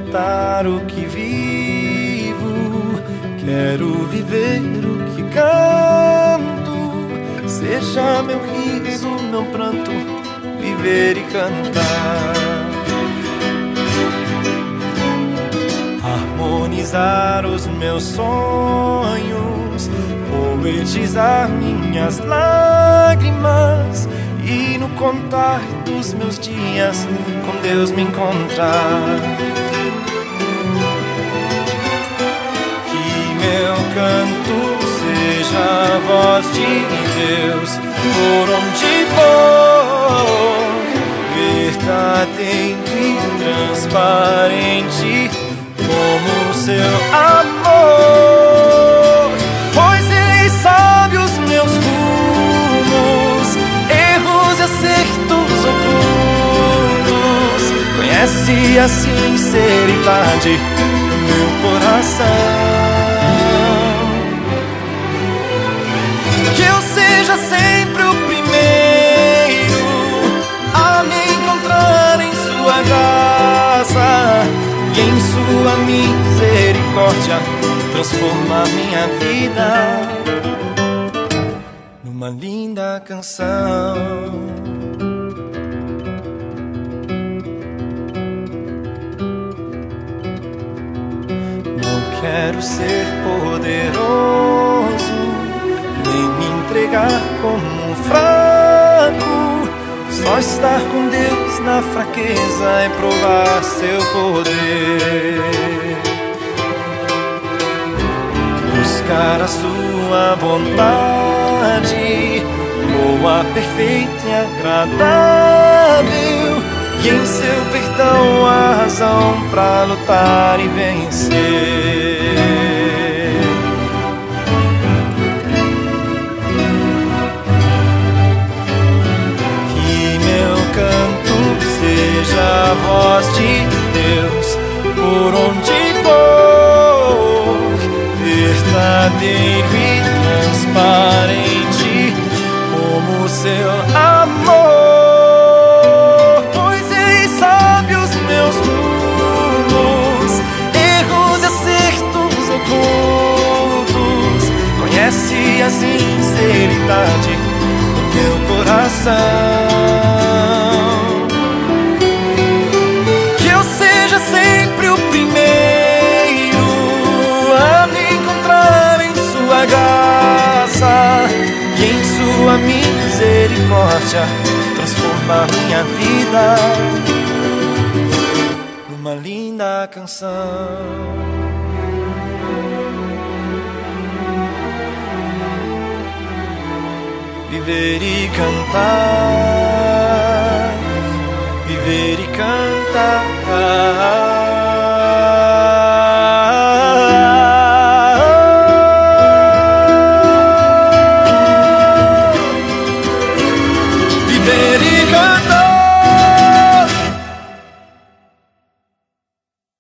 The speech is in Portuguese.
cantar o que vivo, quero viver o que canto. Seja meu riso, meu pranto, viver e cantar. Harmonizar os meus sonhos, poetizar minhas lágrimas e no contar dos meus dias com Deus me encontrar. Que meu canto seja a voz de Deus por onde for, verdadeiro e transparente como o seu amor. Pois Ele sabe os meus rumos, erros e acertos ocultos, conhece a sinceridade do meu coração. Que eu seja sempre o primeiro a me encontrar em sua graça, e em sua misericórdia transforma minha vida numa linda canção. Não quero ser poderoso, nem me entregar como um fraco. Só estar com Deus na fraqueza é provar seu poder. Buscar a sua vontade, boa, perfeita e agradável, e em seu perdão a razão pra lutar e vencer. Seja a voz de Deus por onde for, verdadeiro e transparente como o seu amor. Pois Ele sabe os meus rumos, erros e acertos ocultos, conhece a sinceridade do meu coração. Sempre o primeiro a me encontrar em sua graça, e em sua misericórdia transformar minha vida numa linda canção. Viver e cantar, viver e cantar.